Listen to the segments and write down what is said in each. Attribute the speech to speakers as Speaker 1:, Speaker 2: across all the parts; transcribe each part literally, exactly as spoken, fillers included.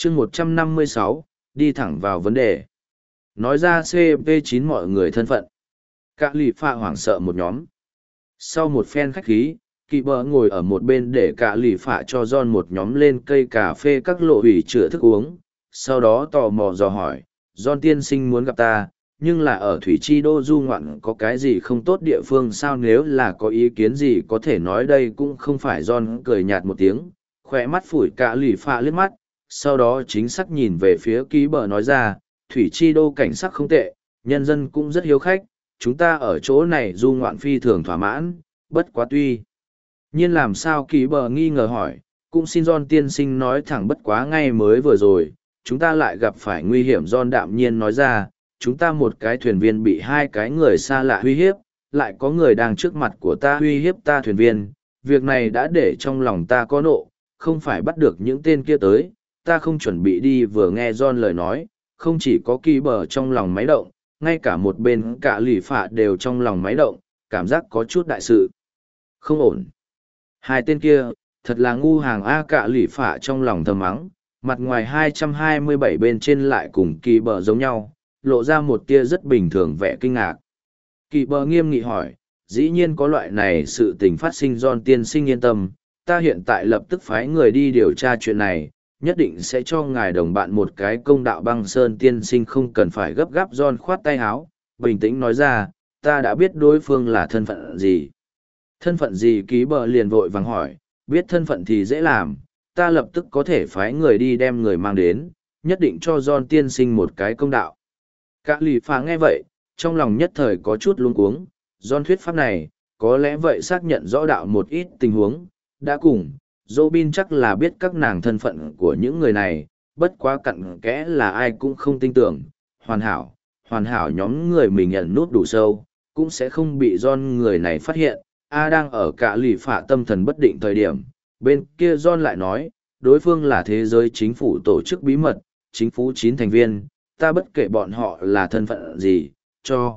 Speaker 1: chương một trăm năm mươi sáu, đi thẳng vào vấn đề. Nói ra xê pê chín mọi người thân phận. Cả lì phạ hoảng sợ một nhóm. Sau một phen khách khí, Kỳ bờ ngồi ở một bên để cả lì phạ cho John một nhóm lên cây cà phê các lộ hủy chữa thức uống. Sau đó tò mò dò hỏi, John tiên sinh muốn gặp ta, nhưng là ở Thủy Chi Đô du ngoạn có cái gì không tốt địa phương sao, nếu là có ý kiến gì có thể nói đây cũng không phải. John cười nhạt một tiếng, khỏe mắt phủi cả lì phạ liếc mắt, sau đó chính xác nhìn về phía Kỳ bờ nói ra, Thủy Chi Đô cảnh sắc không tệ, nhân dân cũng rất hiếu khách, chúng ta ở chỗ này du ngoạn phi thường thỏa mãn, bất quá tuy nhiên làm sao. Kỳ bờ nghi ngờ hỏi, cũng xin John tiên sinh nói thẳng, bất quá ngay mới vừa rồi chúng ta lại gặp phải nguy hiểm. John đạm nhiên nói ra, chúng ta một cái thuyền viên bị hai cái người xa lạ uy hiếp, lại có người đang trước mặt của ta uy hiếp ta thuyền viên, việc này đã để trong lòng ta có nộ, không phải bắt được những tên kia tới, ta không chuẩn bị đi. Vừa nghe John lời nói, không chỉ có Kỳ bờ trong lòng máy động, ngay cả một bên cả lì phạ đều trong lòng máy động, cảm giác có chút đại sự không ổn. Hai tên kia, thật là ngu hàng A. Cả lì phạ trong lòng thầm mắng, mặt ngoài hai trăm hai mươi bảy bên trên lại cùng Kỳ bờ giống nhau, lộ ra một tia rất bình thường vẻ kinh ngạc. Kỳ bờ nghiêm nghị hỏi, dĩ nhiên có loại này sự tình phát sinh. John tiên sinh yên tâm, ta hiện tại lập tức phái người đi điều tra chuyện này, nhất định sẽ cho ngài đồng bạn một cái công đạo. Băng Sơn tiên sinh không cần phải gấp gáp. John khoát tay áo, bình tĩnh nói ra, ta đã biết đối phương là thân phận gì. Thân phận gì? Ký bờ liền vội vàng hỏi, biết thân phận thì dễ làm, ta lập tức có thể phái người đi đem người mang đến, nhất định cho John tiên sinh một cái công đạo. Cả lì phá nghe vậy, trong lòng nhất thời có chút luống cuống. John thuyết pháp này, có lẽ vậy xác nhận rõ đạo một ít tình huống, đã cùng Robin chắc là biết các nàng thân phận của những người này, bất quá cặn kẽ là ai cũng không tin tưởng. Hoàn hảo, hoàn hảo nhóm người mình nhận nút đủ sâu, cũng sẽ không bị John người này phát hiện. A đang ở cả lì phạ tâm thần bất định thời điểm, bên kia John lại nói, đối phương là thế giới chính phủ tổ chức bí mật, chính phủ chín thành viên, ta bất kể bọn họ là thân phận gì, cho.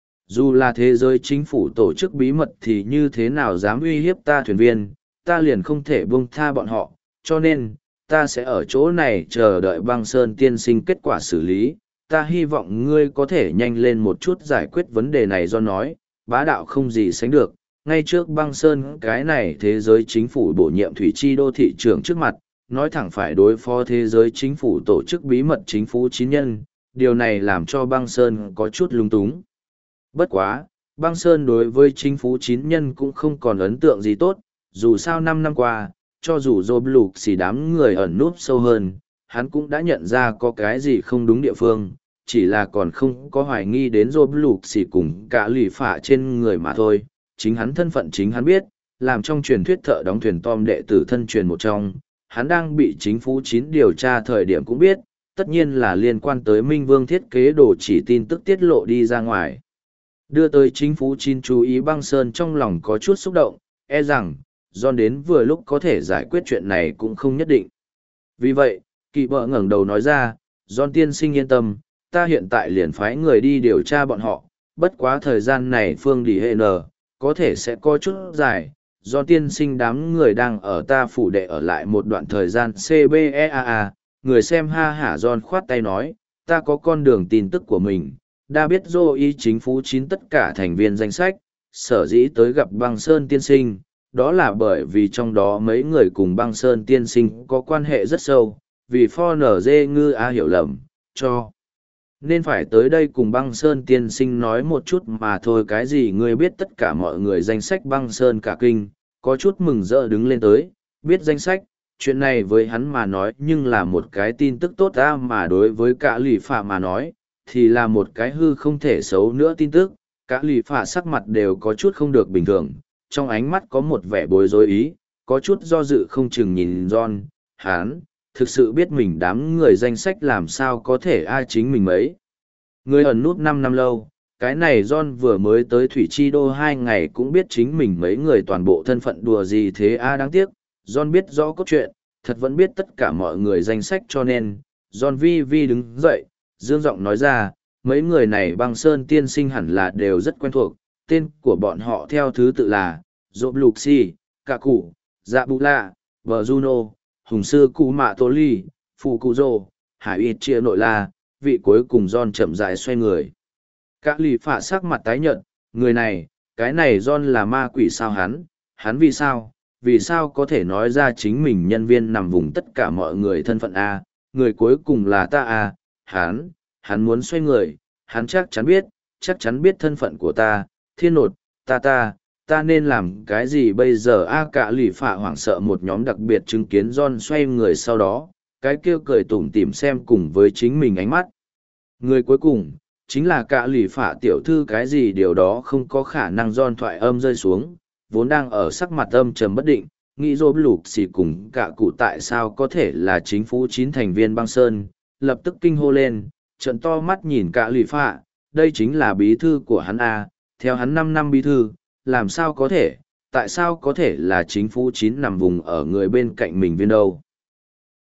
Speaker 1: Dù là thế giới chính phủ tổ chức bí mật thì như thế nào dám uy hiếp ta thuyền viên, ta liền không thể buông tha bọn họ, cho nên, ta sẽ ở chỗ này chờ đợi Băng Sơn tiên sinh kết quả xử lý. Ta hy vọng ngươi có thể nhanh lên một chút giải quyết vấn đề này. Do nói, bá đạo không gì sánh được, ngay trước Băng Sơn cái này thế giới chính phủ bổ nhiệm Thủy Chi Đô thị trưởng trước mặt, nói thẳng phải đối phó thế giới chính phủ tổ chức bí mật chính phủ chín nhân, điều này làm cho Băng Sơn có chút lung túng. Bất quá, Băng Sơn đối với chính phủ chín nhân cũng không còn ấn tượng gì tốt, dù sao năm năm qua, cho dù dô lục xì đám người ẩn núp sâu hơn, hắn cũng đã nhận ra có cái gì không đúng địa phương, chỉ là còn không có hoài nghi đến dô lục xì cùng cả lì phạ trên người mà thôi. Chính hắn thân phận chính hắn biết, làm trong truyền thuyết thợ đóng thuyền Tom đệ tử thân truyền một trong, hắn đang bị chính phủ chín điều tra thời điểm cũng biết, tất nhiên là liên quan tới Minh Vương thiết kế đồ chỉ tin tức tiết lộ đi ra ngoài. Đưa tới chính phủ chín chú ý. Băng Sơn trong lòng có chút xúc động, e rằng, John đến vừa lúc có thể giải quyết chuyện này cũng không nhất định. Vì vậy, Kỳ bợ ngẩng đầu nói ra, John tiên sinh yên tâm, ta hiện tại liền phái người đi điều tra bọn họ, bất quá thời gian này phương đi hệ nờ, có thể sẽ có chút dài. John tiên sinh đám người đang ở ta phủ đệ ở lại một đoạn thời gian. cbea người xem ha hả. John khoát tay nói, ta có con đường tin tức của mình, đã biết dô ý chính phủ chín tất cả thành viên danh sách, sở dĩ tới gặp Băng Sơn tiên sinh, đó là bởi vì trong đó mấy người cùng Băng Sơn tiên sinh có quan hệ rất sâu, vì pho nở dê ngư a hiểu lầm, cho nên phải tới đây cùng Băng Sơn tiên sinh nói một chút mà thôi. Cái gì ngươi biết tất cả mọi người danh sách? Băng Sơn cả kinh, có chút mừng rỡ đứng lên tới, biết danh sách, chuyện này với hắn mà nói nhưng là một cái tin tức tốt ra, mà đối với cả lì phạ mà nói, thì là một cái hư không thể xấu nữa tin tức. Cả lì phạ sắc mặt đều có chút không được bình thường, trong ánh mắt có một vẻ bối rối ý, có chút do dự không chừng nhìn John. Hắn thực sự biết mình đám người danh sách làm sao có thể ai chính mình mấy. Người ẩn nút năm năm lâu, cái này John vừa mới tới Thủy Chi Đô hai ngày cũng biết chính mình mấy người toàn bộ thân phận đùa gì thế a. Đáng tiếc, John biết rõ cốt truyện, thật vẫn biết tất cả mọi người danh sách, cho nên, John vi vi đứng dậy, dương giọng nói ra, mấy người này Băng Sơn tiên sinh hẳn là đều rất quen thuộc, tên của bọn họ theo thứ tự là, Dộp Lục Si, Cả Cụ, Dạ Bụ Lạ, Bờ Juno, Hùng Sư Cụ Mạ Tô Ly, Phụ Cụ Rồ, Hải ít chia nội la, vị cuối cùng John chậm rãi xoay người. Cả lì phạ sắc mặt tái nhợt, người này, cái này John là ma quỷ sao hắn, hắn vì sao, vì sao có thể nói ra chính mình nhân viên nằm vùng tất cả mọi người thân phận A, người cuối cùng là ta A, hắn, hắn muốn xoay người, hắn chắc chắn biết, chắc chắn biết thân phận của ta, thiên nột, ta ta, ta nên làm cái gì bây giờ A cả lì phạ hoảng sợ một nhóm đặc biệt chứng kiến John xoay người sau đó, cái kêu cười tủm tỉm xem cùng với chính mình ánh mắt. Người cuối cùng, chính là cả lì phạ tiểu thư cái gì điều đó không có khả năng John thoại âm rơi xuống, vốn đang ở sắc mặt âm trầm bất định, nghĩ dô lục xì cùng cả cụ tại sao có thể là chính phủ chín thành viên băng sơn, lập tức kinh hô lên, trận to mắt nhìn cả lì phạ, đây chính là bí thư của hắn A, theo hắn năm năm bí thư, làm sao có thể, tại sao có thể là chính phủ chín nằm vùng ở người bên cạnh mình viên đâu.